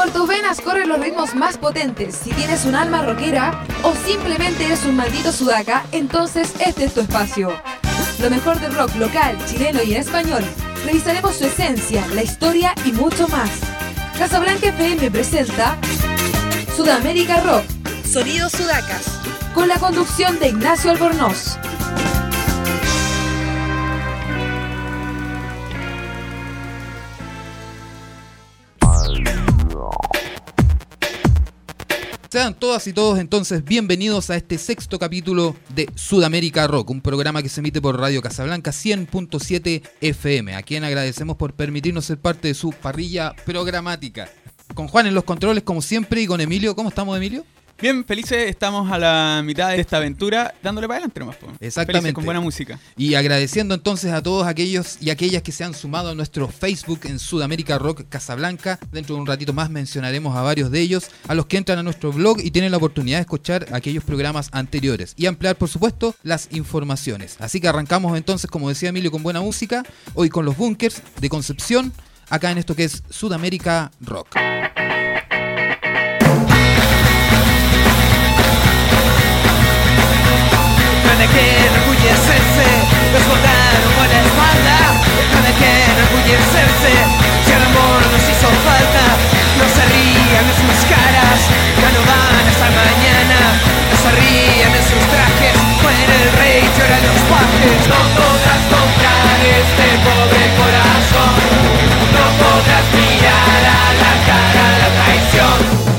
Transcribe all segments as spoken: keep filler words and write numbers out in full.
Por tus venas corren los ritmos más potentes. Si tienes un alma rockera o simplemente eres un maldito sudaca, entonces este es tu espacio. Lo mejor del rock local, chileno y en español. Revisaremos su esencia, la historia y mucho más. Casablanca F M presenta Sudamérica Rock, Sonidos Sudacas, con la conducción de Ignacio Albornoz. Sean todas y todos entonces bienvenidos a este sexto capítulo de Sudamérica Rock, un programa que se emite por Radio Casablanca cien punto siete F M, a quien agradecemos por permitirnos ser parte de su parrilla programática. Con Juan en los controles como siempre y con Emilio. ¿Cómo estamos, Emilio? Bien, felices, estamos a la mitad de esta aventura, dándole para adelante nomás. Exactamente. Felices, con buena música. Y agradeciendo entonces a todos aquellos y aquellas que se han sumado a nuestro Facebook en Sudamérica Rock Casablanca. Dentro de un ratito más mencionaremos a varios de ellos, a los que entran a nuestro blog y tienen la oportunidad de escuchar aquellos programas anteriores y ampliar, por supuesto, las informaciones. Así que arrancamos entonces, como decía Emilio, con buena música, hoy con los Bunkers de Concepción, acá en esto que es Sudamérica Rock. No hay que enorgullecerse, nos botaron con la espalda. No hay que enorgullecerse, si el amor nos hizo falta. No se rían en sus caras, ya no van hasta mañana. No se rían en sus trajes, muere el rey, lloran los pajes. No podrás comprar este pobre corazón, no podrás mirar a la cara la traición.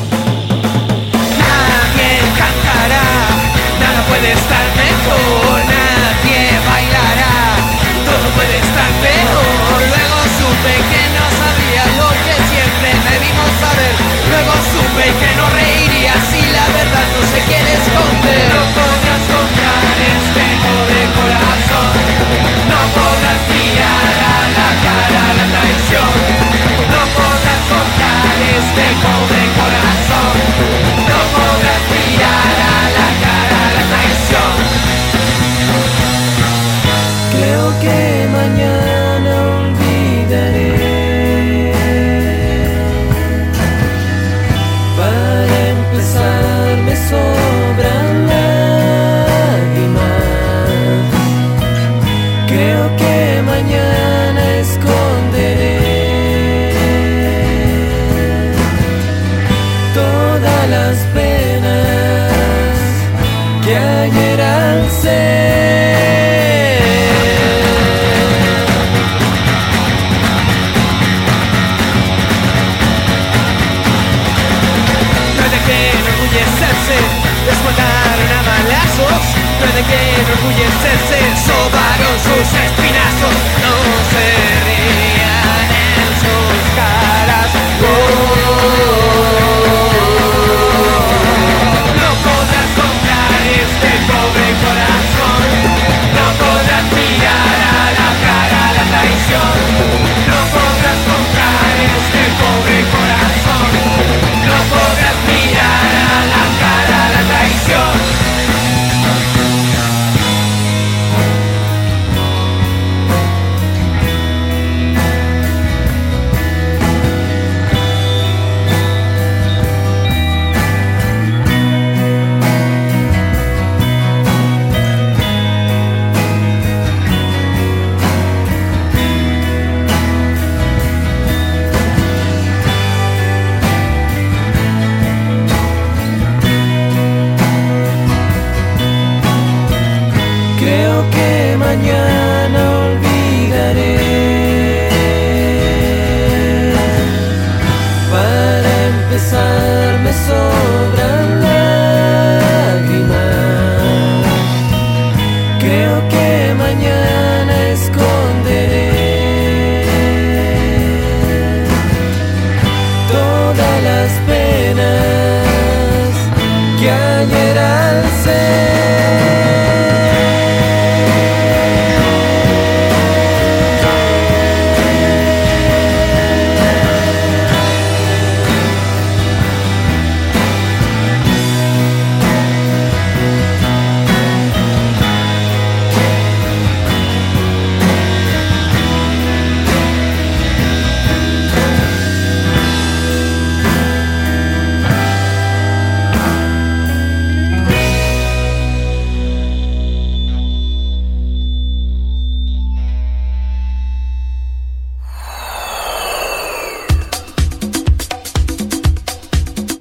Nadie cantará, nada puede estar mejor, nadie bailará, todo puede estar peor. Luego supe que no sabía lo que siempre debimos saber. Luego supe que no reiría si la verdad no se quiere esconder. No podrás comprar este pobre corazón, no podrás mirar a la cara la traición. No podrás comprar este pobre corazón, no podrás mirar a la cara la traición. Creo que mañana olvidaré. Para empezar me sobran lágrimas. Creo que mañana esconderé todas las penas que ayer alcé. Desmontaron a balazos, no hay de qué enorgullecerse, sobaron sus espinazos, no se rían en sus caras. Oh, no podrás comprar este pobre corazón, no podrás mirar a la cara la traición. No podrás comprar este pobre corazón, no podrás mirar a la cara la traición. Creo que mañana olvidaré. Para empezar me sobran lágrimas. Creo que mañana esconderé todas las penas que ayer alcé.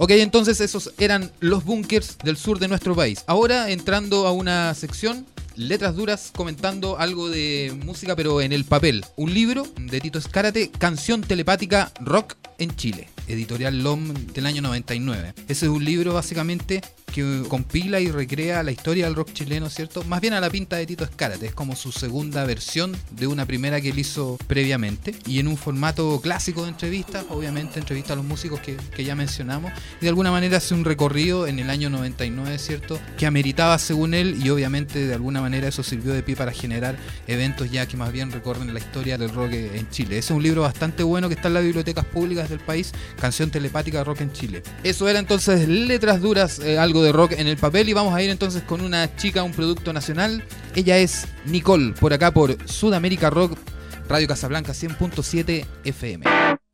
Ok, entonces esos eran los bunkers del sur de nuestro país. Ahora entrando a una sección, letras duras, comentando algo de música pero en el papel. Un libro de Tito Zcárate, Canción telepática rock en Chile, editorial L O M del año noventa y nueve. Ese es un libro básicamente que compila y recrea la historia del rock chileno, ¿cierto? Más bien a la pinta de Tito Zcárate, es como su segunda versión de una primera que él hizo previamente, y en un formato clásico de entrevistas, obviamente entrevista a los músicos que, que ya mencionamos, y de alguna manera hace un recorrido en el año noventa y nueve, ¿cierto? Que ameritaba según él, y obviamente de alguna manera eso sirvió de pie para generar eventos ya que más bien recorren la historia del rock en Chile. Ese es un libro bastante bueno que está en las bibliotecas públicas del país, Canción telepática rock en Chile. Eso era entonces letras duras, eh, algo de rock en el papel, y vamos a ir entonces con una chica, un producto nacional. Ella es Nicole, por acá por Sudamérica Rock, Radio Casablanca cien punto siete F M.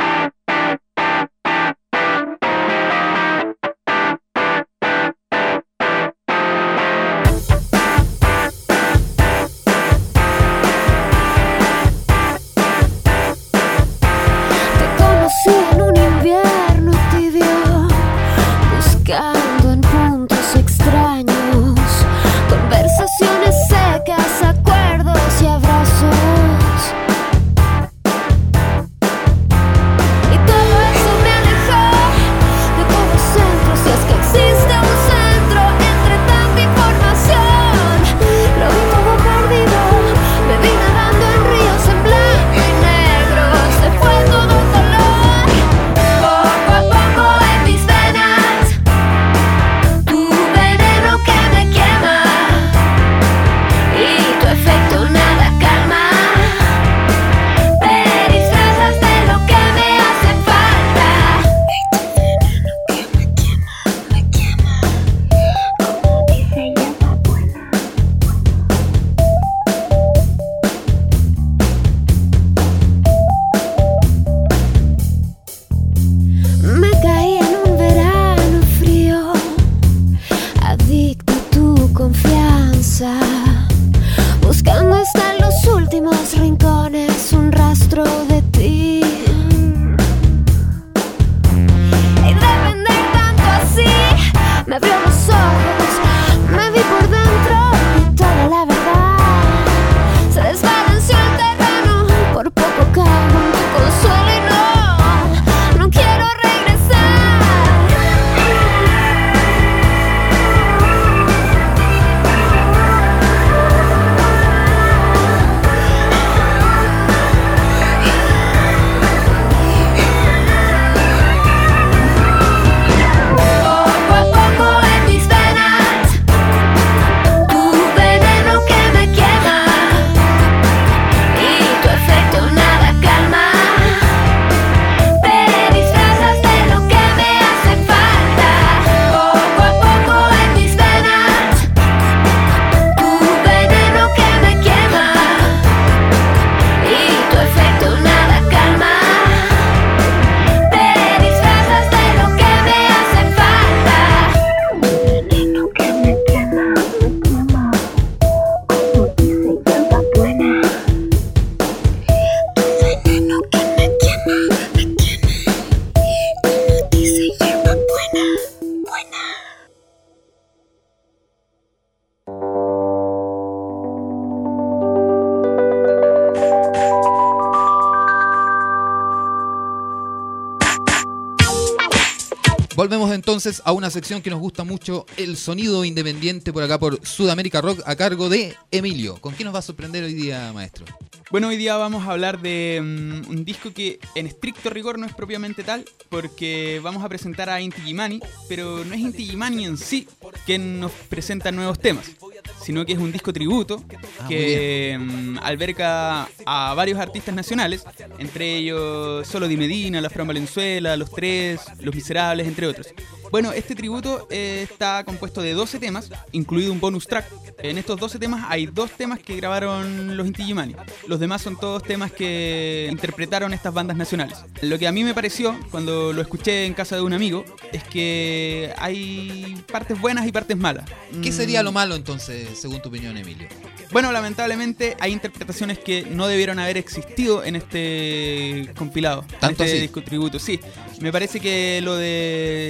Volvemos entonces a una sección que nos gusta mucho, el sonido independiente, por acá por Sudamérica Rock, a cargo de Emilio. ¿Con qué nos va a sorprender hoy día, maestro? Bueno, hoy día vamos a hablar de um, un disco que en estricto rigor no es propiamente tal, porque vamos a presentar a Inti Illimani, pero no es Inti Illimani en sí quien nos presenta nuevos temas, sino que es un disco tributo ah, que um, alberga a varios artistas nacionales, entre ellos Solo Di Medina, La Fran Valenzuela, Los Tres, Los Miserables, entre otros. Bueno, este tributo eh, está compuesto de doce temas, incluido un bonus track. En estos doce temas hay dos temas que grabaron los Inti Illimani. Los demás son todos temas que interpretaron estas bandas nacionales. Lo que a mí me pareció, cuando lo escuché en casa de un amigo, es que hay partes buenas y partes malas. ¿Qué sería lo malo entonces, según tu opinión, Emilio? Bueno, lamentablemente hay interpretaciones que no debieron haber existido en este compilado, ¿Tanto en este así? disco tributo. Sí, me parece que lo de Nicole con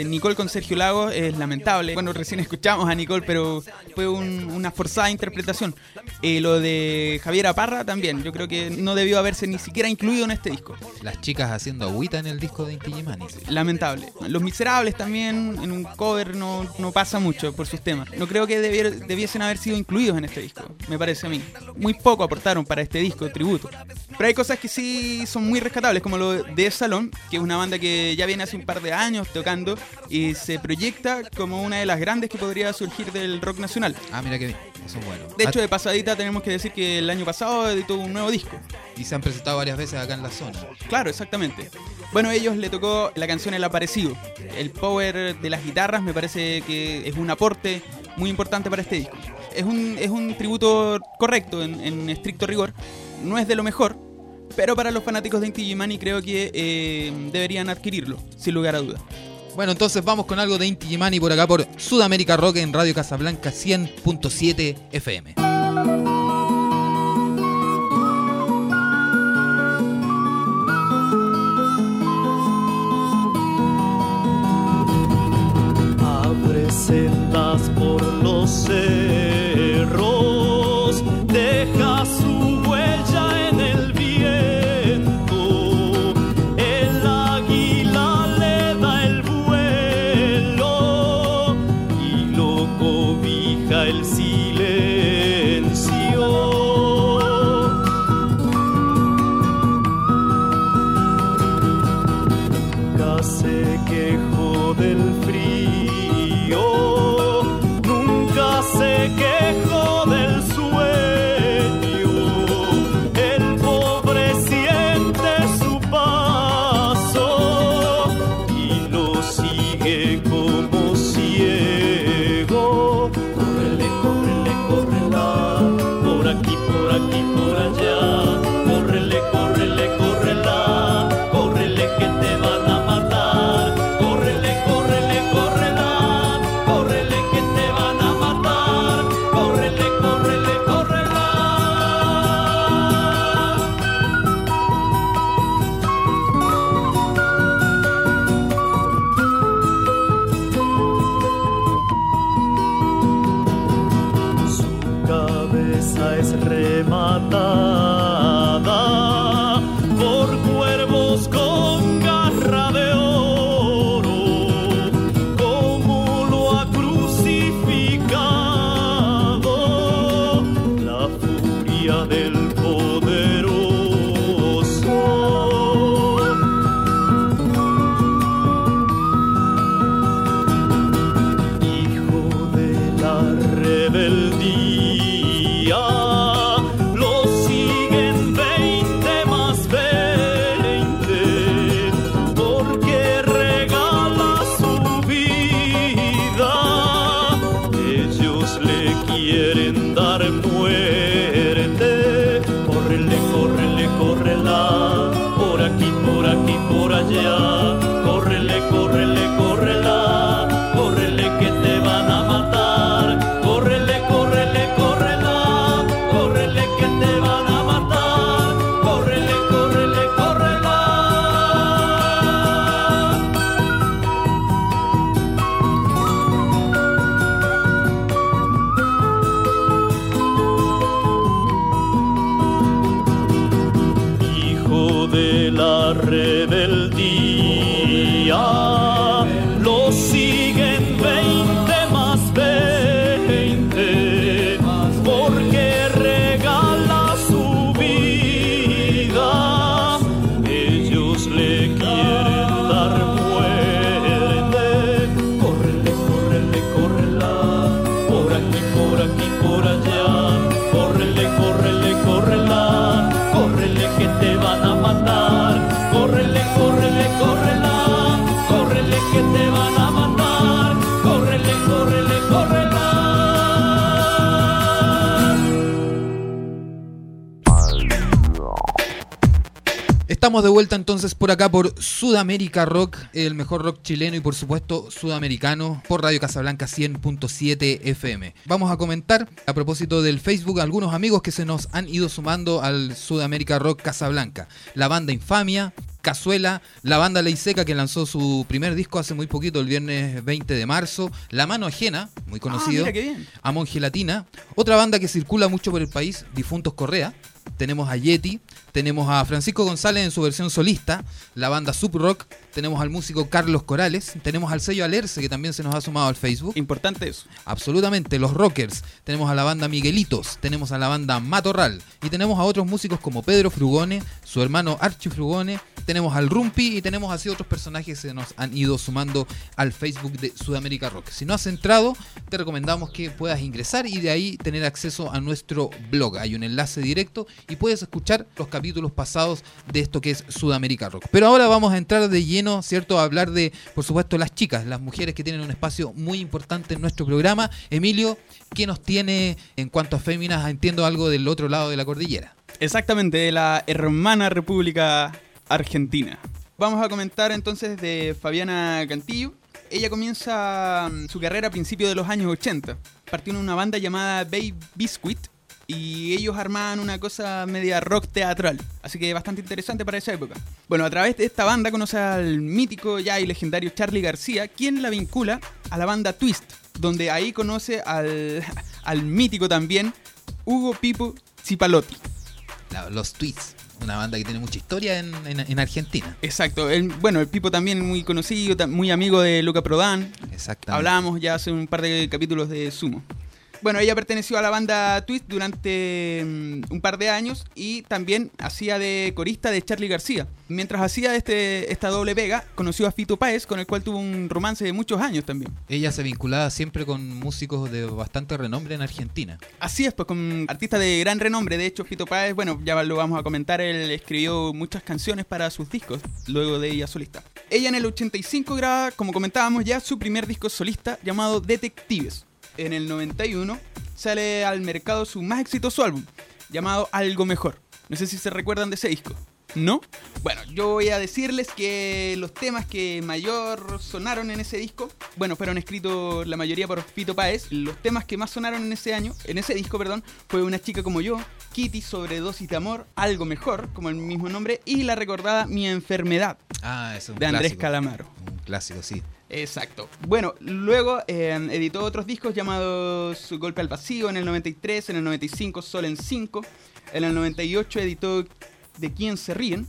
con Sergio Lagos es lamentable. Bueno, recién escuchamos a Nicole, pero fue un, una forzada interpretación. Eh, lo de Javier Aparra también, yo creo que no debió haberse ni siquiera incluido en este disco. Las chicas haciendo agüita en el disco de Inti Illimani. Lamentable. Los Miserables también, en un cover no, no pasa mucho por sus temas. No creo que debier, debiesen haber sido incluidos en este disco, me parece a mí. Muy poco aportaron para este disco de tributo. Pero hay cosas que sí son muy rescatables, como lo de Salón, que es una banda que ya viene hace un par de años tocando y se proyecta como una de las grandes que podría surgir del rock nacional. Ah, mira que bien, eso es bueno. De hecho, de pasadita tenemos que decir que el año pasado editó un nuevo disco. Y se han presentado varias veces acá en la zona. Claro, exactamente. Bueno, a ellos le tocó la canción El Aparecido. El power de las guitarras me parece que es un aporte muy importante para este disco. Es un, es un tributo correcto en, en estricto rigor. No es de lo mejor, pero para los fanáticos de Inti Illimani creo que eh, deberían adquirirlo, sin lugar a dudas. Bueno, entonces vamos con algo de Inti Illimani por acá por Sudamérica Rock en Radio Casablanca cien punto siete F M. Abre sendas por los cerros, deja su huella en el viento, el águila le da el vuelo y lo cobija el silencio. Nunca se quejó del frío, nunca se quejó del sueño. El pobre siente su paso y lo sigue como ciego. Córrele, córrele, córrela, por aquí, por aquí, por allá. Córrele, córrele, córrela, córrele que te van a matar. Córrele, córrele, córrela, córrele que te van a matar. Córrele, córrele, córrela. Su cabeza es rematada por cuervos con garra de oro, como lo ha crucificado la furia del poderoso. Hijo de la rebeldía, lo siguen veinte más veinte, porque regala su vida. Ellos le quieren dar muerte. Córrele, córrele, córrela, por aquí, por aquí, por allá. Córrele, córrele, córrela, córrele que te van a matar. Córrele, córrele, córrela, córrele que te van a matar. Córrele, córrele, córrela. Hijo de la rebeldía, lo siguen veinte más veinte, porque regala su vida. Ellos le quieren dar muerte. Córrele, córrele, córrela, por aquí, por aquí, por allá. Córrele, córrele, córrela, córrele que te van a matar. Córrele, córrele, córrela, córrele que te van a matar. Córrele, córrele, córrela. Estamos de vuelta entonces por acá por Sudamérica Rock, el mejor rock chileno y por supuesto sudamericano, por Radio Casablanca cien punto siete F M. Vamos a comentar a propósito del Facebook algunos amigos que se nos han ido sumando al Sudamérica Rock Casablanca. La banda Infamia, Cazuela, la banda Ley Seca, que lanzó su primer disco hace muy poquito, el viernes veinte de marzo, La Mano Ajena, muy conocido, Ah, mira qué bien. Amon Gelatina, otra banda que circula mucho por el país, Difuntos Correa, tenemos a Yeti, tenemos a Francisco González en su versión solista, la banda Sub Rock, tenemos al músico Carlos Corales, tenemos al sello Alerce, que también se nos ha sumado al Facebook. Importante eso. Absolutamente, los Rockers, tenemos a la banda Miguelitos, tenemos a la banda Matorral y tenemos a otros músicos como Pedro Frugone, su hermano Archie Frugone, tenemos al Rumpi y tenemos así otros personajes que se nos han ido sumando al Facebook de Sudamérica Rock. Si no has entrado, te recomendamos que puedas ingresar y de ahí tener acceso a nuestro blog. Hay un enlace directo y puedes escuchar los capítulos pasados de esto que es Sudamérica Rock. Pero ahora vamos a entrar de lleno, ¿cierto?, a hablar de, por supuesto, las chicas, las mujeres que tienen un espacio muy importante en nuestro programa. Emilio, ¿qué nos tiene en cuanto a féminas? Entiendo algo del otro lado de la cordillera. Exactamente, de la hermana República Argentina. Vamos a comentar entonces de Fabiana Cantillo. Ella comienza su carrera a principios de los años ochenta. Partió en una banda llamada Baby Biscuit y ellos armaban una cosa media rock teatral, así que bastante interesante para esa época. Bueno, a través de esta banda conoce al mítico ya y legendario Charly García, quien la vincula a la banda Twist, donde ahí conoce al, al mítico también Hugo Pipo Cipalotti. La, los Tweets, una banda que tiene mucha historia en, en, en Argentina. Exacto, el, bueno, el Pipo también muy conocido, tam- muy amigo de Luca Prodan. Exactamente. Hablábamos ya hace un par de capítulos de Sumo. Bueno, ella perteneció a la banda Twist durante um, un par de años y también hacía de corista de Charly García. Mientras hacía este, esta doble pega, conoció a Fito Páez, con el cual tuvo un romance de muchos años también. Ella se vinculaba siempre con músicos de bastante renombre en Argentina. Así es, pues con artistas de gran renombre. De hecho, Fito Páez, bueno, ya lo vamos a comentar, él escribió muchas canciones para sus discos, luego de ella solista. Ella en el ochenta y cinco graba, como comentábamos ya, su primer disco solista llamado Detectives. En el noventa y uno sale al mercado su más exitoso álbum, llamado Algo Mejor. No sé si se recuerdan de ese disco. ¿No? Bueno, yo voy a decirles que los temas que mayor sonaron en ese disco, bueno, fueron escritos la mayoría por Fito Páez. Los temas que más sonaron en ese año, en ese disco, perdón, fue Una chica como yo, Kitty, Sobredosis de amor, Algo Mejor, como el mismo nombre, y la recordada Mi enfermedad, Ah, eso es un de Andrés clásico. Calamaro. Un clásico, sí. Exacto. Bueno, luego eh, editó otros discos llamados Golpe al Vacío en el noventa y tres, en el noventa y cinco Sol en cinco, en el noventa y ocho editó De Quién se ríen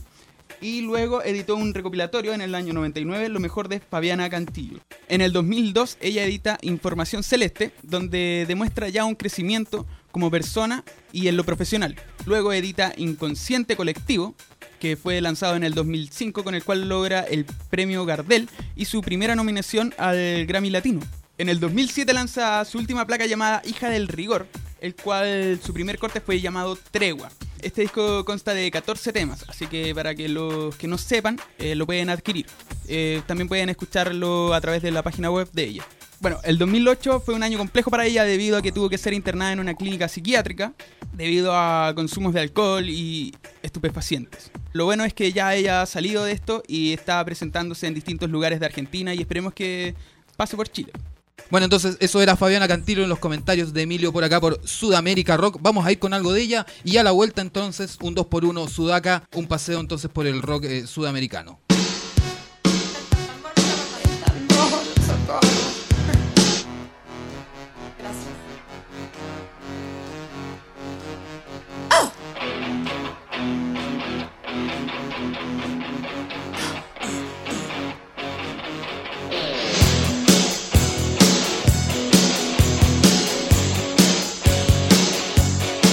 y luego editó un recopilatorio en el año noventa y nueve, Lo mejor de Fabiana Cantillo. En el dos mil dos ella edita Información Celeste, donde demuestra ya un crecimiento como persona y en lo profesional. Luego edita Inconsciente Colectivo, que fue lanzado en el dos mil cinco, con el cual logra el premio Gardel y su primera nominación al Grammy Latino. En el dos mil siete lanza su última placa llamada Hija del Rigor, el cual su primer corte fue llamado Tregua. Este disco consta de catorce temas, así que para que los que no sepan, eh, lo pueden adquirir. Eh, también pueden escucharlo a través de la página web de ella. Bueno, el dos mil ocho fue un año complejo para ella debido a que tuvo que ser internada en una clínica psiquiátrica debido a consumos de alcohol y estupefacientes. Lo bueno es que ya ella ha salido de esto y está presentándose en distintos lugares de Argentina y esperemos que pase por Chile. Bueno, entonces eso era Fabiana Cantillo en los comentarios de Emilio por acá por Sudamérica Rock. Vamos a ir con algo de ella y a la vuelta entonces un dos por uno Sudaca, un paseo entonces por el rock eh, sudamericano.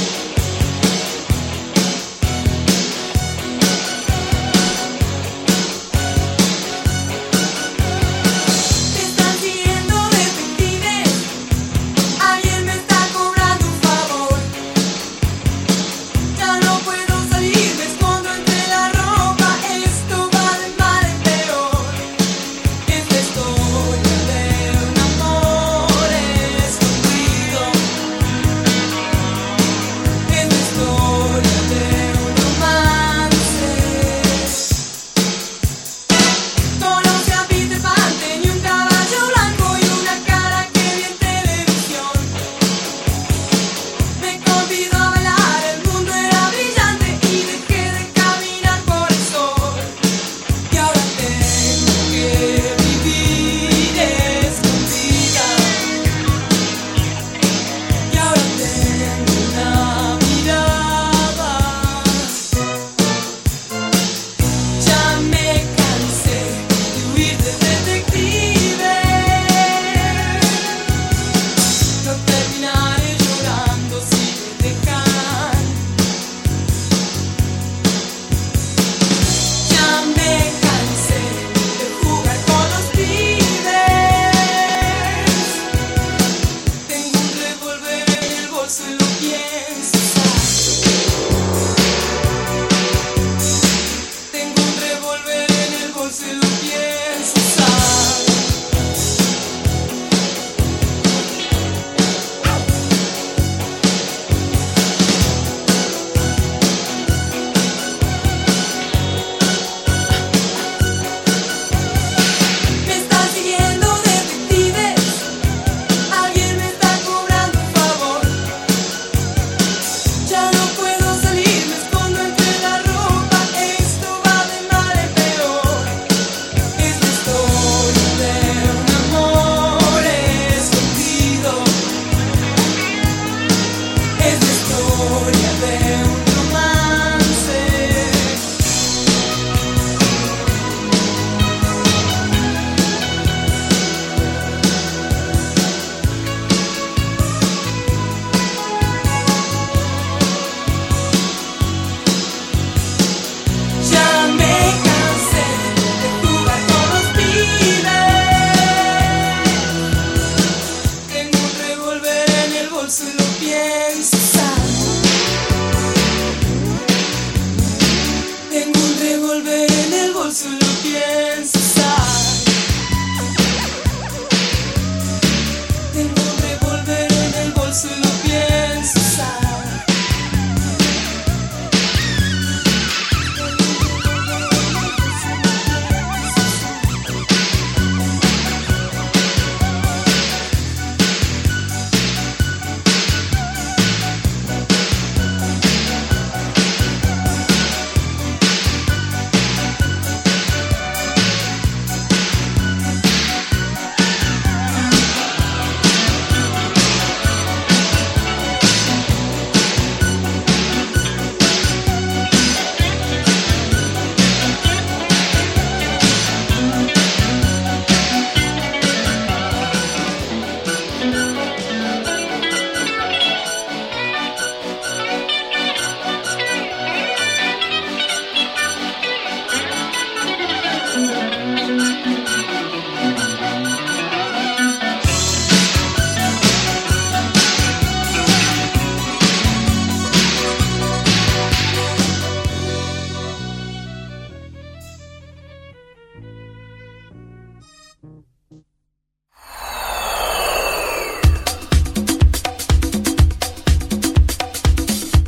Thank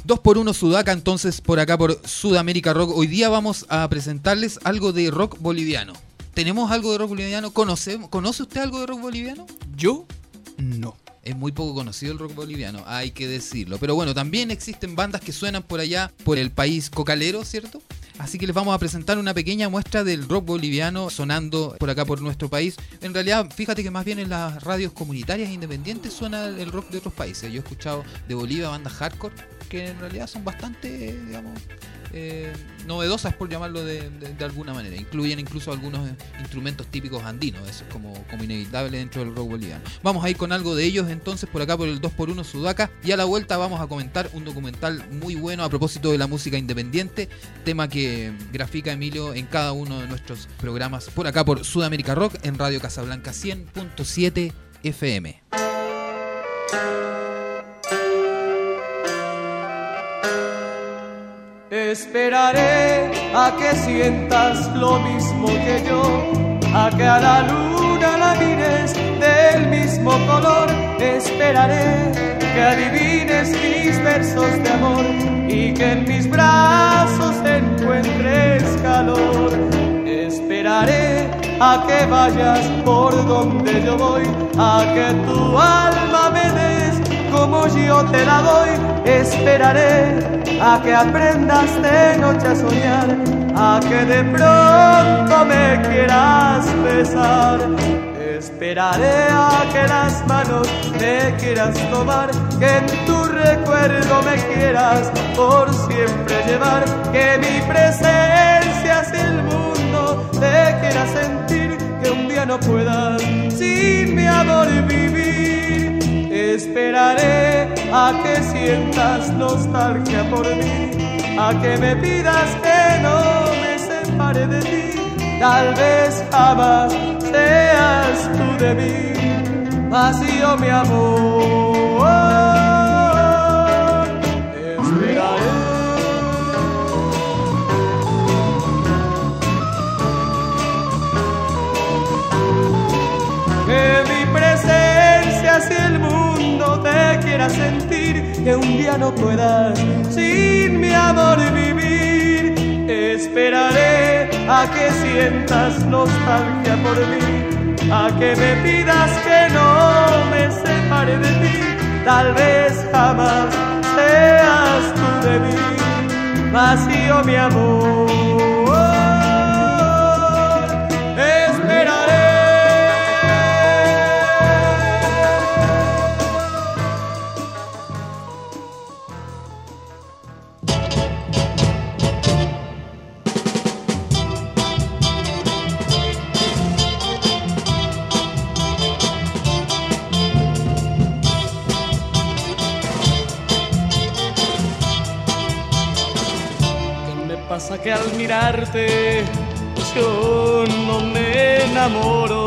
dos por uno Sudaca, entonces, por acá por Sudamérica Rock. Hoy día vamos a presentarles algo de rock boliviano. ¿Tenemos algo de rock boliviano? ¿Conoce, ¿Conoce usted algo de rock boliviano? Yo no. Es muy poco conocido el rock boliviano, hay que decirlo. Pero bueno, también existen bandas que suenan por allá, por el país cocalero, ¿cierto? Así que les vamos a presentar una pequeña muestra del rock boliviano sonando por acá por nuestro país. En realidad, fíjate que más bien en las radios comunitarias e independientes suena el rock de otros países. Yo he escuchado de Bolivia bandas hardcore que en realidad son bastante, digamos, eh, novedosas, por llamarlo de, de, de alguna manera. Incluyen incluso algunos instrumentos típicos andinos. Eso es como, como inevitable dentro del rock boliviano. Vamos a ir con algo de ellos entonces por acá por el dos por uno Sudaca, y a la vuelta vamos a comentar un documental muy bueno a propósito de la música independiente, tema que grafica Emilio en cada uno de nuestros programas por acá por Sudamérica Rock en Radio Casablanca cien punto siete F M. Esperaré a que sientas lo mismo que yo, a que a la luna la mires del mismo color. Esperaré que adivines mis versos de amor y que en mis brazos encuentres calor. Esperaré a que vayas por donde yo voy, a que tu alma me des como yo te la doy. Esperaré a que aprendas de noche a soñar, a que de pronto me quieras besar. Esperaré a que las manos me quieras tomar, que en tu recuerdo me quieras por siempre llevar, que mi presencia hacia el mundo te quiera sentir, que un día no puedas sin mi amor vivir. Esperaré a que sientas nostalgia por mí, a que me pidas que no me separe de ti. Tal vez jamás seas tú de mí, vacío mi amor. Esperaré. Que mi presencia hacia el mundo te quiera sentir, que un día no puedas sin mi amor vivir. Esperaré a que sientas nostalgia por mí, a que me pidas que no me separe de ti. Tal vez jamás seas tú de mí, vacío mi amor. Esperaré. Pasa que al mirarte yo no me enamoro,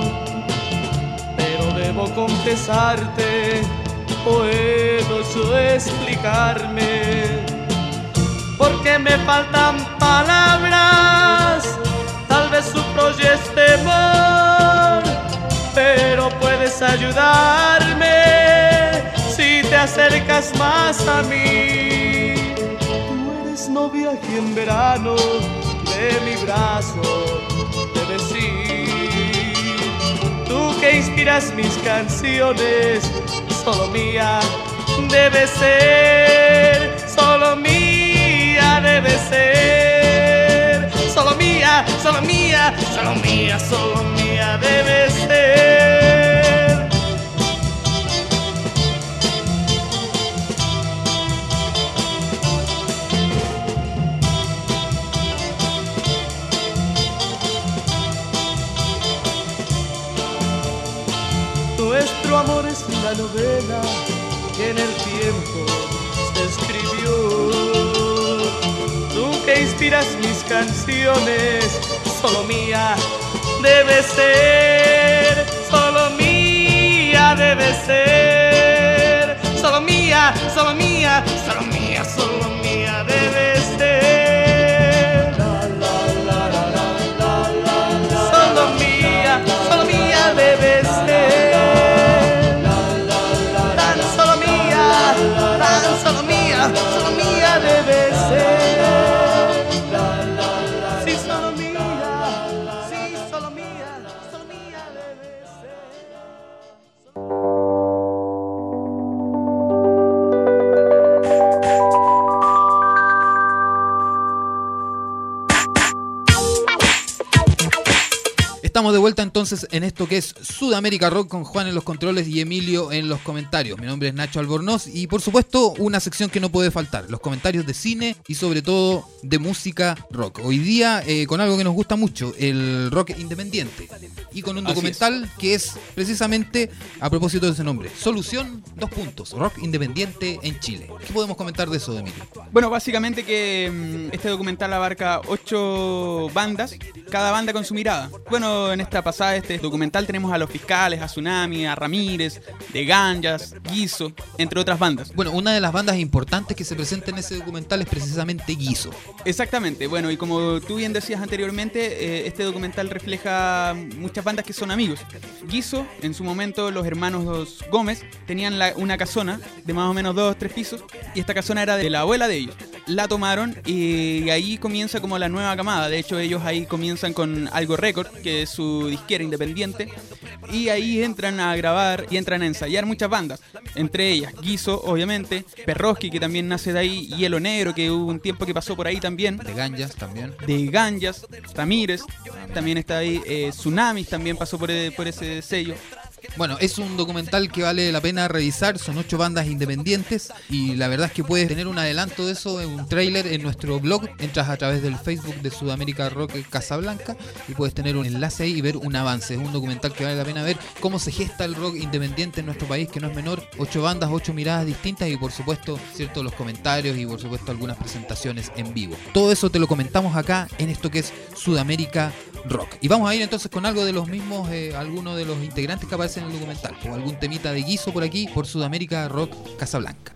pero debo confesarte, puedo yo explicarme, porque me faltan palabras, tal vez subrayé este temor, pero puedes ayudarme si te acercas más a mí. Novia que en verano de mi brazo debes ir. Tú que inspiras mis canciones, solo mía debes ser, solo mía debes ser, solo mía, solo mía, solo mía, solo mía debes ser. Nuestro amor es la novela que en el tiempo se escribió. Tú que inspiras mis canciones, solo mía debe ser, solo mía debe ser, solo mía, solo mía, solo mía, solo mía debe ser. La, la, la, la, la, la, la, solo mía, solo mía debe ser. Solo mía, Estamos de vuelta entonces en esto que es Sudamérica Rock con Juan en los controles y Emilio en los comentarios. Mi nombre es Nacho Albornoz y por supuesto una sección que no puede faltar, los comentarios de cine y sobre todo de música rock. Hoy día eh, con algo que nos gusta mucho, el rock independiente, y con un Así documental es. que es precisamente a propósito de ese nombre, Solución, dos puntos, rock independiente en Chile. ¿Qué podemos comentar de eso, Emilio? Bueno, básicamente que mmm, este documental abarca ocho bandas, cada banda con su mirada. Bueno, en esta pasada de este documental tenemos a Los Fiscales, a Tsunami, a Ramírez, De Ganjas, Guiso, entre otras bandas. Bueno, una de las bandas importantes que se presenta en ese documental es precisamente Guiso. Exactamente, bueno, y como tú bien decías anteriormente, eh, este documental refleja muchas bandas que son amigos. Guiso, en su momento los hermanos Gómez tenían la, una casona de más o menos dos, tres pisos, y esta casona era de la abuela de ellos. La tomaron y ahí comienza como la nueva camada. De hecho, ellos ahí comienzan con Algo Record, que es su disquera independiente, y ahí entran a grabar y entran a ensayar muchas bandas, entre ellas Guiso, obviamente, Perroski, que también nace de ahí, Hielo Negro, que hubo un tiempo que pasó por ahí también, De Ganjas también. De Ganjas, Ramírez también está ahí, eh, Tsunamis también pasó por, por ese sello. Bueno, es un documental que vale la pena revisar, son ocho bandas independientes y la verdad es que puedes tener un adelanto de eso en un tráiler en nuestro blog. Entras a través del Facebook de Sudamérica Rock Casablanca y puedes tener un enlace ahí y ver un avance. Es un documental que vale la pena ver cómo se gesta el rock independiente en nuestro país, que no es menor. Ocho bandas, ocho miradas distintas y por supuesto, cierto, los comentarios y por supuesto algunas presentaciones en vivo. Todo eso te lo comentamos acá en esto que es Sudamérica Rock. Y vamos a ir entonces con algo de los mismos, eh, algunos de los integrantes que aparecen en el documental, o algún temita de Guiso por aquí, por Sudamérica Rock Casablanca.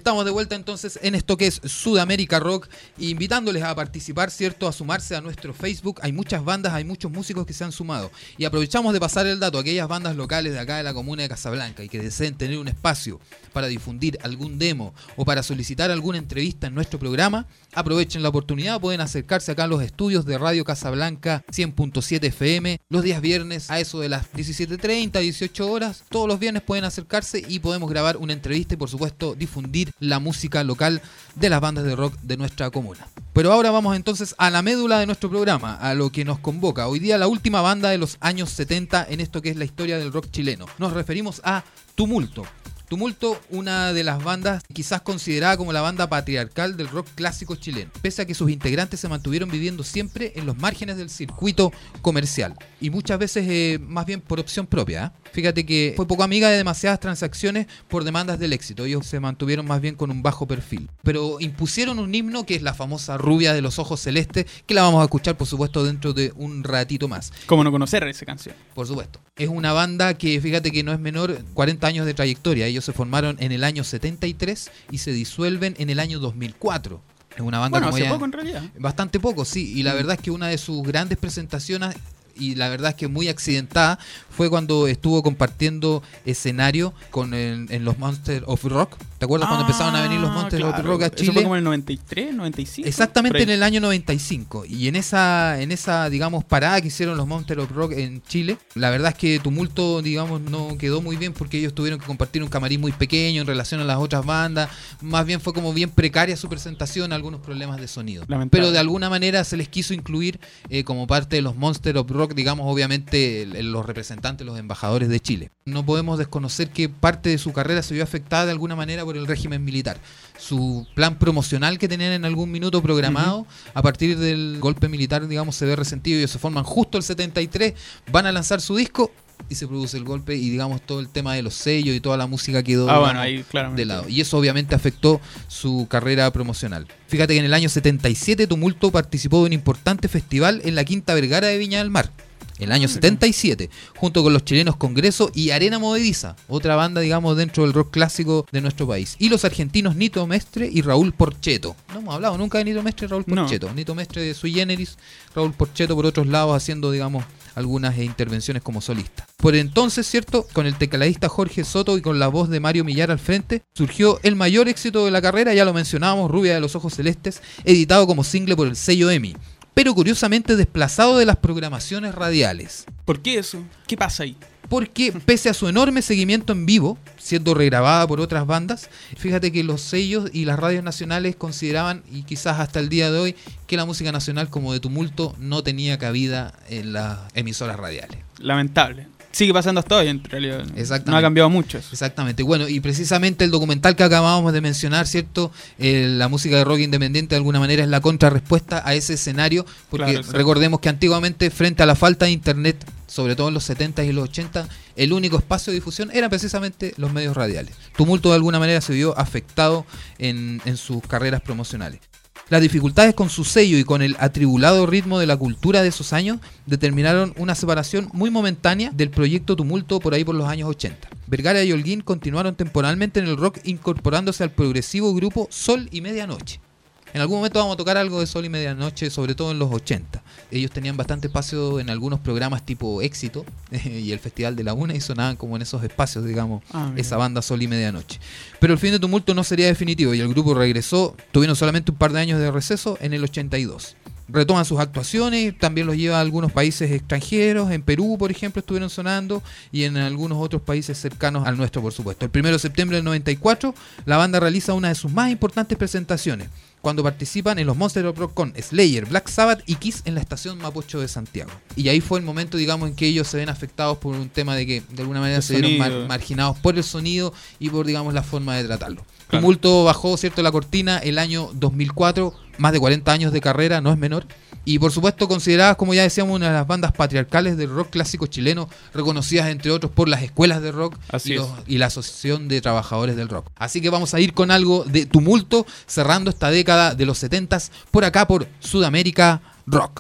Estamos de vuelta entonces en esto que es Sudamérica Rock, invitándoles a participar, ¿cierto? A sumarse a nuestro Facebook. Hay muchas bandas, hay muchos músicos que se han sumado. Y aprovechamos de pasar el dato a aquellas bandas locales de acá de la comuna de Casablanca y que deseen tener un espacio para difundir algún demo o para solicitar alguna entrevista en nuestro programa. Aprovechen la oportunidad, pueden acercarse acá a los estudios de Radio Casablanca cien punto siete F M los días viernes a eso de las diecisiete treinta, dieciocho horas. Todos los viernes pueden acercarse y podemos grabar una entrevista y por supuesto difundir la música local de las bandas de rock de nuestra comuna. Pero ahora vamos entonces a la médula de nuestro programa, a lo que nos convoca. Hoy día la última banda de los años setenta en esto que es la historia del rock chileno. Nos referimos a Tumulto. Tumulto, una de las bandas quizás considerada como la banda patriarcal del rock clásico chileno, pese a que sus integrantes se mantuvieron viviendo siempre en los márgenes del circuito comercial y muchas veces eh, más bien por opción propia, ¿eh? Fíjate que fue poco amiga de demasiadas transacciones por demandas del éxito. Ellos se mantuvieron más bien con un bajo perfil, pero impusieron un himno que es la famosa Rubia de los Ojos Celestes, que la vamos a escuchar por supuesto dentro de un ratito más. ¿Cómo no conocer esa canción? Por supuesto. Es una banda que fíjate que no es menor, cuarenta años de trayectoria. Ellos se formaron en el año setenta y tres y se disuelven en el año dos mil cuatro. Es una banda bueno, como hace ya, poco en realidad. Bastante poco, sí. Y la verdad es que una de sus grandes presentaciones, y la verdad es que muy accidentada, fue cuando estuvo compartiendo escenario con el, en los Monsters of Rock. ¿Te acuerdas ah, cuando empezaron a venir los Monsters claro. of Rock a Chile? Eso fue como en el noventa y tres, noventa y cinco. Exactamente en el año noventa y cinco. Y en esa, en esa, digamos, parada que hicieron los Monsters of Rock en Chile, la verdad es que Tumulto, digamos, no quedó muy bien porque ellos tuvieron que compartir un camarín muy pequeño en relación a las otras bandas. Más bien fue como bien precaria su presentación, algunos problemas de sonido. Lamentable. Pero de alguna manera se les quiso incluir eh, como parte de los Monsters of Rock, digamos, obviamente el, los representantes, los embajadores de Chile. No podemos desconocer que parte de su carrera se vio afectada de alguna manera por el régimen militar. Su plan promocional que tenían en algún minuto programado, uh-huh. a partir del golpe militar, digamos, se ve resentido. Ellos se forman justo el setenta y tres, van a lanzar su disco y se produce el golpe y digamos todo el tema de los sellos y toda la música quedó ah, bueno, ahí, claramente. de lado. Y eso obviamente afectó su carrera promocional. Fíjate que en el año setenta y siete Tumulto participó de un importante festival en la Quinta Vergara de Viña del Mar. El año setenta y siete, junto con los chilenos Congreso y Arena Movediza, otra banda, digamos, dentro del rock clásico de nuestro país. Y los argentinos Nito Mestre y Raúl Porchetto. No hemos hablado nunca de Nito Mestre y Raúl Porchetto. No. Nito Mestre de Sui Generis, Raúl Porchetto por otros lados haciendo, digamos, algunas intervenciones como solista. Por entonces, ¿cierto? Con el tecladista Jorge Soto y con la voz de Mario Millar al frente, surgió el mayor éxito de la carrera, ya lo mencionábamos, Rubia de los Ojos Celestes, editado como single por el sello EMI, pero curiosamente desplazado de las programaciones radiales. ¿Por qué eso? ¿Qué pasa ahí? Porque pese a su enorme seguimiento en vivo, siendo regrabada por otras bandas, fíjate que los sellos y las radios nacionales consideraban, y quizás hasta el día de hoy, que la música nacional como de Tumulto no tenía cabida en las emisoras radiales. Lamentable. Sigue pasando hasta hoy, en realidad. Exactamente. No ha cambiado mucho eso. Exactamente. Bueno, y precisamente el documental que acabábamos de mencionar, ¿cierto? Eh, la música de rock independiente de alguna manera es la contrarrespuesta a ese escenario, porque claro, recordemos que antiguamente, frente a la falta de internet, sobre todo en los setenta y los ochenta, el único espacio de difusión eran precisamente los medios radiales. Tumulto de alguna manera se vio afectado en, en sus carreras promocionales. Las dificultades con su sello y con el atribulado ritmo de la cultura de esos años determinaron una separación muy momentánea del proyecto Tumulto por ahí por los años ochenta. Vergara y Holguín continuaron temporalmente en el rock incorporándose al progresivo grupo Sol y Medianoche. En algún momento vamos a tocar algo de Sol y Medianoche, sobre todo en los ochenta. Ellos tenían bastante espacio en algunos programas tipo Éxito eh, y el Festival de la Una y sonaban como en esos espacios, digamos, ah, esa banda Sol y Medianoche. Pero el fin de Tumulto no sería definitivo y el grupo regresó, tuvieron solamente un par de años de receso en el ochenta y dos. Retoman sus actuaciones, también los lleva a algunos países extranjeros, en Perú por ejemplo estuvieron sonando y en algunos otros países cercanos al nuestro por supuesto. El primero de septiembre del noventa y cuatro la banda realiza una de sus más importantes presentaciones, cuando participan en los Monsters of Rock con Slayer, Black Sabbath y Kiss en la estación Mapocho de Santiago. Y ahí fue el momento, digamos, en que ellos se ven afectados por un tema de que de alguna manera el se sonido. vieron mar- marginados por el sonido y por, digamos, la forma de tratarlo. Claro. Tumulto bajó, ¿cierto?, la cortina el año dos mil cuatro, más de cuarenta años de carrera, no es menor. Y por supuesto consideradas, como ya decíamos, una de las bandas patriarcales del rock clásico chileno, reconocidas entre otros por las escuelas de rock y, los, y la Asociación de Trabajadores del Rock. Así que vamos a ir con algo de Tumulto, cerrando esta década de los setentas, por acá por Sudamérica Rock.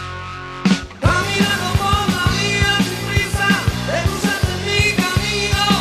Caminando por la vía sin prisa, te cruzaste en mi camino.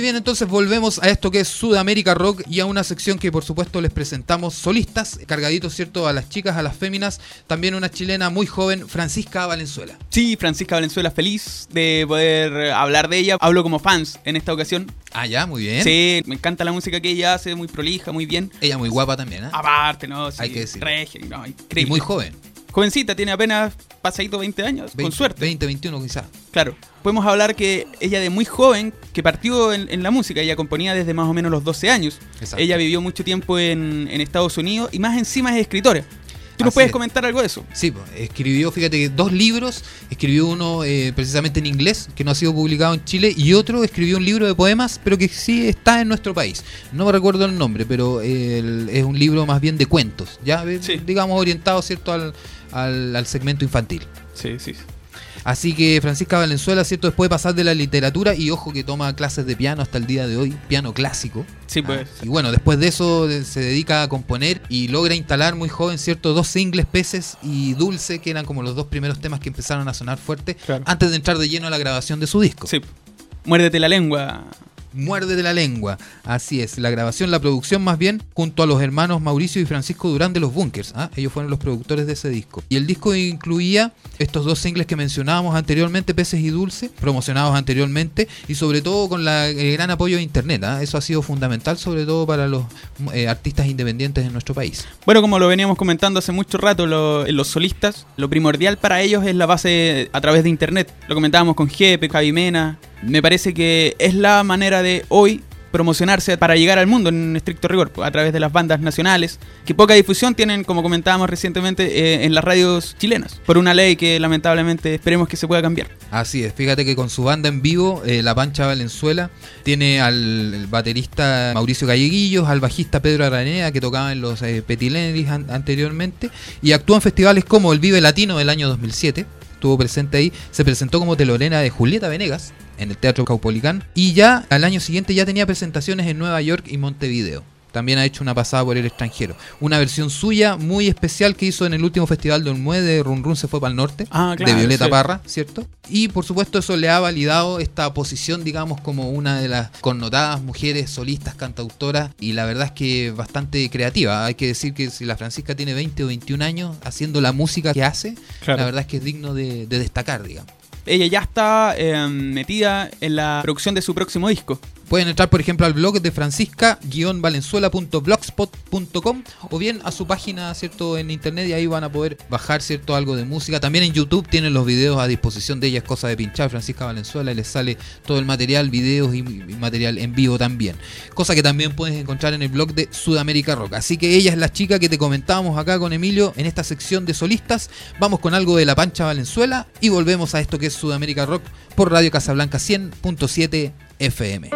bien, entonces volvemos a esto que es Sudamérica Rock y a una sección que por supuesto les presentamos solistas, cargaditos, ¿cierto? A las chicas, a las féminas, también una chilena muy joven, Francisca Valenzuela. Sí, Francisca Valenzuela, feliz de poder hablar de ella. Hablo como fans en esta ocasión. Ah, ya, muy bien. Sí, me encanta la música que ella hace, muy prolija, muy bien. Ella muy guapa también, ¿eh? Aparte, ¿no? Sí, hay que decir. Regia, no, increíble. Y muy joven. Jovencita, tiene apenas pasadito veinte años, veinte, con suerte. veinte, veintiuno quizás. Claro. Podemos hablar que ella de muy joven, que partió en, en la música, ella componía desde más o menos los doce años. Exacto. Ella vivió mucho tiempo en, en Estados Unidos y más encima es escritora. ¿Tú nos Así puedes es. comentar algo de eso? Sí, pues, escribió, fíjate, que dos libros. Escribió uno eh, precisamente en inglés, que no ha sido publicado en Chile, y otro escribió un libro de poemas, pero que sí está en nuestro país. No me recuerdo el nombre, pero eh, el- es un libro más bien de cuentos, ya eh, Sí. digamos orientado, ¿cierto?, al, al, al segmento infantil. Sí, sí. Así que Francisca Valenzuela, ¿cierto?, después de pasar de la literatura, y ojo que toma clases de piano hasta el día de hoy, piano clásico. Sí, pues. Ah, y bueno, después de eso de- se dedica a componer y logra instalar muy joven, ¿cierto?, dos singles, Peces y Dulce, que eran como los dos primeros temas que empezaron a sonar fuerte, Claro. antes de entrar de lleno a la grabación de su disco. Sí. Muérdete la lengua. Muerde de la lengua, así es, la grabación, la producción más bien, junto a los hermanos Mauricio y Francisco Durán de los Bunkers, ¿ah? Ellos fueron los productores de ese disco. Y el disco incluía estos dos singles que mencionábamos anteriormente, Peces y Dulce, promocionados anteriormente, y sobre todo con la, el gran apoyo de internet, ¿ah? Eso ha sido fundamental, sobre todo para los eh, artistas independientes en nuestro país. Bueno, como lo veníamos comentando hace mucho rato, lo- los solistas, lo primordial para ellos es la base a través de internet. Lo comentábamos con Jepe, Javi Mena. Me parece que es la manera de hoy promocionarse para llegar al mundo en estricto rigor, a través de las bandas nacionales, que poca difusión tienen, como comentábamos recientemente, eh, en las radios chilenas, por una ley que lamentablemente esperemos que se pueda cambiar. Así es, fíjate que con su banda en vivo, eh, La Pancha Valenzuela, tiene al el baterista Mauricio Galleguillos, al bajista Pedro Araneda, que tocaba en los eh, Petilenis an- anteriormente, y actúa en festivales como el Vive Latino del año dos mil siete, estuvo presente ahí, se presentó como telonera de Julieta Venegas en el Teatro Caupolicán, y ya al año siguiente ya tenía presentaciones en Nueva York y Montevideo. También ha hecho una pasada por el extranjero. Una versión suya muy especial que hizo en el último festival de Olmué de Run Run se fue para el norte, Ah, claro, de Violeta sí. Parra, ¿cierto? Y por supuesto eso le ha validado esta posición, digamos, como una de las connotadas mujeres solistas, cantautoras, y la verdad es que bastante creativa. Hay que decir que si la Francisca tiene veinte o veintiún años haciendo la música que hace, Claro. la verdad es que es digno de, de destacar, digamos. Ella ya está eh, metida en la producción de su próximo disco. Pueden entrar, por ejemplo, al blog de francisca valenzuela punto blogspot punto com o bien a su página, ¿cierto?, en internet, y ahí van a poder bajar, ¿cierto?, algo de música. También en YouTube tienen los videos a disposición de ella, es cosa de pinchar Francisca Valenzuela y les sale todo el material, videos y, y material en vivo también. Cosa que también puedes encontrar en el blog de Sudamérica Rock. Así que ella es la chica que te comentábamos acá con Emilio en esta sección de solistas. Vamos con algo de La Pancha Valenzuela y volvemos a esto que es Sudamérica Rock por Radio Casablanca cien punto siete F M.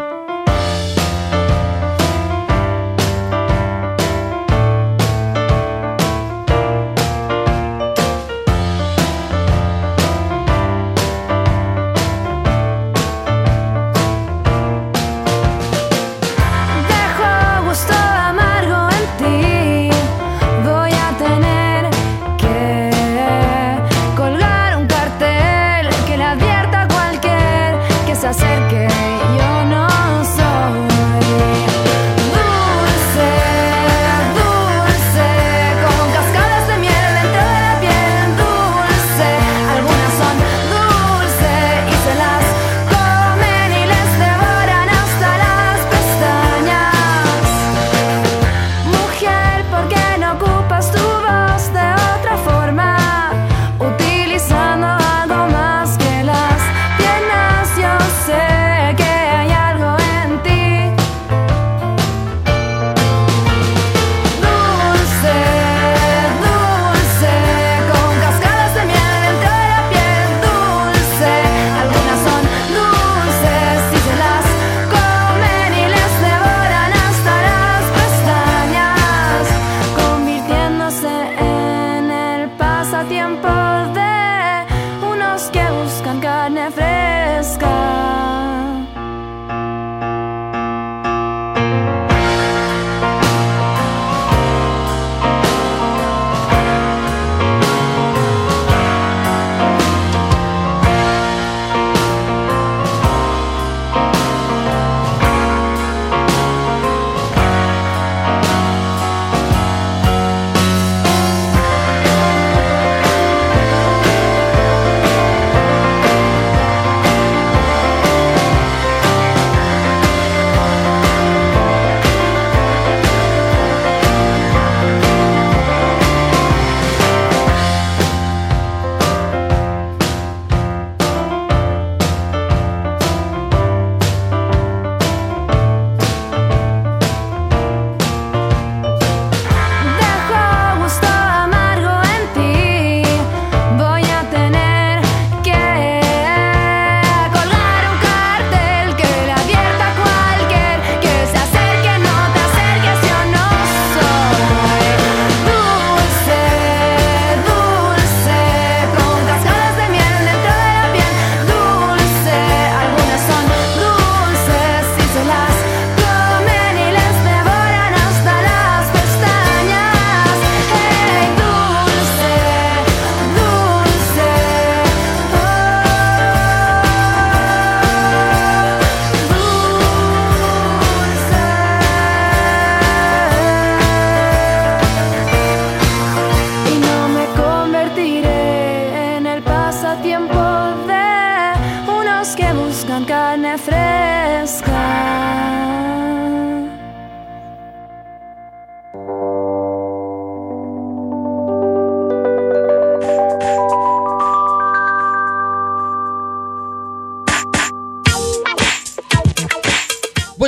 Dejo gusto amargo en ti. Voy a tener que colgar un cartel que le advierta a cualquier que se acerque. Yo no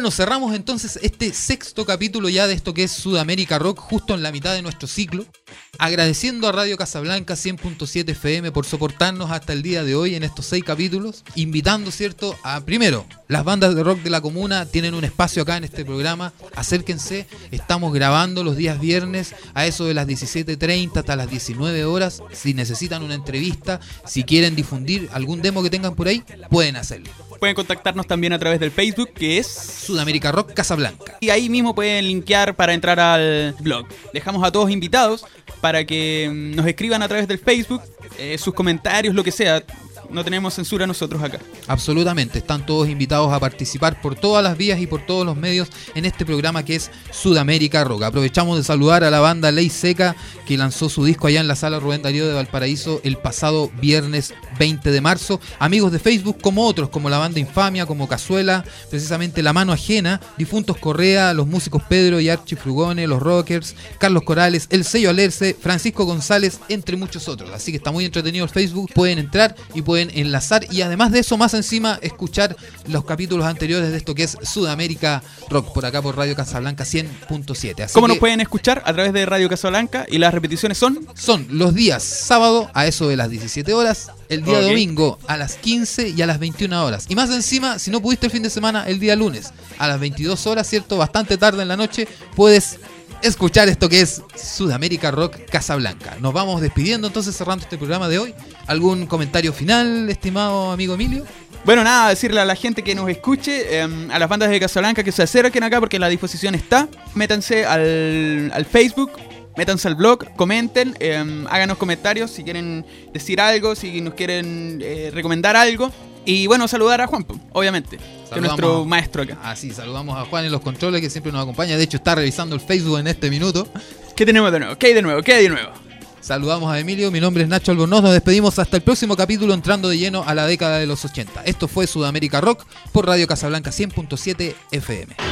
Bueno, cerramos entonces este sexto capítulo ya de esto que es Sudamérica Rock, justo en la mitad de nuestro ciclo. Agradeciendo a Radio Casablanca cien punto siete F M por soportarnos hasta el día de hoy en estos seis capítulos. Invitando, ¿cierto? A, primero, las bandas de rock de la comuna tienen un espacio acá en este programa. Acérquense, estamos grabando los días viernes a eso de las diecisiete treinta hasta las diecinueve horas. Si necesitan una entrevista, si quieren difundir algún demo que tengan por ahí, pueden hacerlo. Pueden contactarnos también a través del Facebook, que es Sudamérica Rock Casablanca. Y ahí mismo pueden linkear para entrar al blog. Dejamos a todos invitados para que nos escriban a través del Facebook, eh, sus comentarios, lo que sea. No tenemos censura nosotros acá. Absolutamente, están todos invitados a participar por todas las vías y por todos los medios en este programa que es Sudamérica Rock. Aprovechamos de saludar a la banda Ley Seca, que lanzó su disco allá en la Sala Rubén Darío de Valparaíso el pasado viernes veinte de marzo. Amigos de Facebook como otros, como la banda Infamia, como Cazuela, precisamente La Mano Ajena, Difuntos Correa, los músicos Pedro y Archie Frugone, los Rockers, Carlos Corales, El Sello Alerce, Francisco González, entre muchos otros. Así que está muy entretenido el Facebook, pueden entrar y pueden enlazar y además de eso, más encima, escuchar los capítulos anteriores de esto que es Sudamérica Rock, por acá por Radio Casablanca cien punto siete. ¿Cómo nos pueden escuchar? A través de Radio Casablanca, y las repeticiones son... Son los días sábado a eso de las diecisiete horas, el día Okay. domingo a las quince y a las veintiuna horas. Y más encima, si no pudiste el fin de semana, el día lunes a las veintidós horas, ¿cierto? Bastante tarde en la noche, puedes escuchar esto que es Sudamérica Rock Casablanca. Nos vamos despidiendo entonces, cerrando este programa de hoy. ¿Algún comentario final, estimado amigo Emilio? Bueno, nada, decirle a la gente que nos escuche, eh, a las bandas de Casablanca que se acerquen acá porque la disposición está. Métanse al, al Facebook, métanse al blog, comenten, eh, háganos comentarios si quieren decir algo, si nos quieren eh, recomendar algo. Y bueno, saludar a Juan, obviamente, que es nuestro maestro acá. Ah, sí, saludamos a Juan en los controles, que siempre nos acompaña. De hecho, está revisando el Facebook en este minuto. ¿Qué tenemos de nuevo? ¿Qué hay de nuevo? ¿Qué hay de nuevo? Saludamos a Emilio, mi nombre es Nacho Albornoz. Nos despedimos hasta el próximo capítulo, entrando de lleno a la década de los ochenta. Esto fue Sudamérica Rock por Radio Casablanca cien punto siete F M.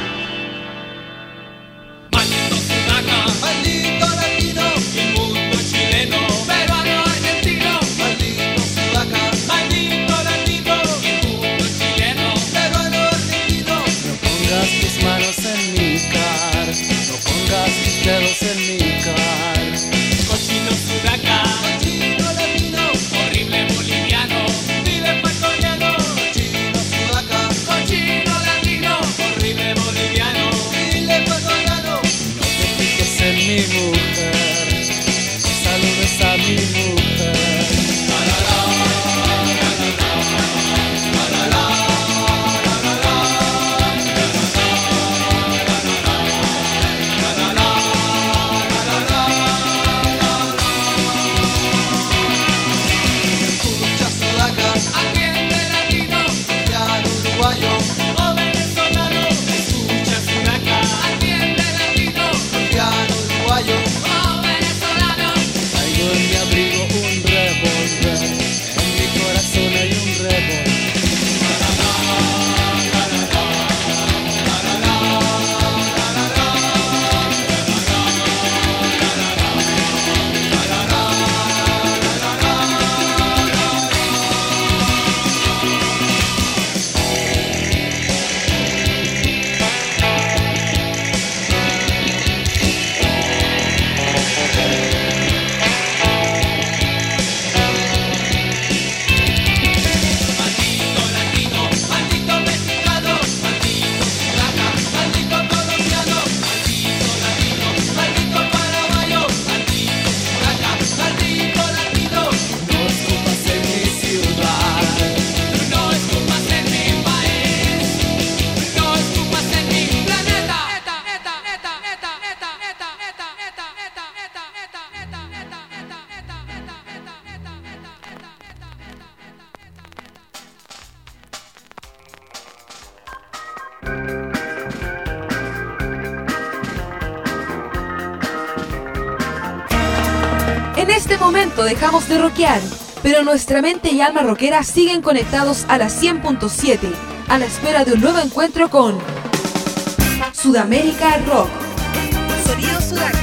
Maldito latino, el mundo chileno, peruano, argentino, maldito sudaca, maldito latino, el mundo chileno, peruano, argentino. No pongas tus manos en mi car, no pongas tus dedos en mi car. Cochino sudaca, cochino latino, horrible boliviano, vive ecuatoriano. Cochino sudaca, cochino latino, horrible boliviano, vive ecuatoriano. En mi mujer, saludes a mi mujer. La, la, la, la, la, la, la, la, escucha sudaca, atiende latino, cristiano uruguayo o venezolano. Escucha sudaca, atiende latino, cristiano uruguayo o venezolano. Traigo en mi abrigo un revólver, en mi corazón hay un revólver. En este momento dejamos de rockear, pero nuestra mente y alma rockera siguen conectados a la cien punto siete, a la espera de un nuevo encuentro con Sudamérica Rock. Sonido Sudaca.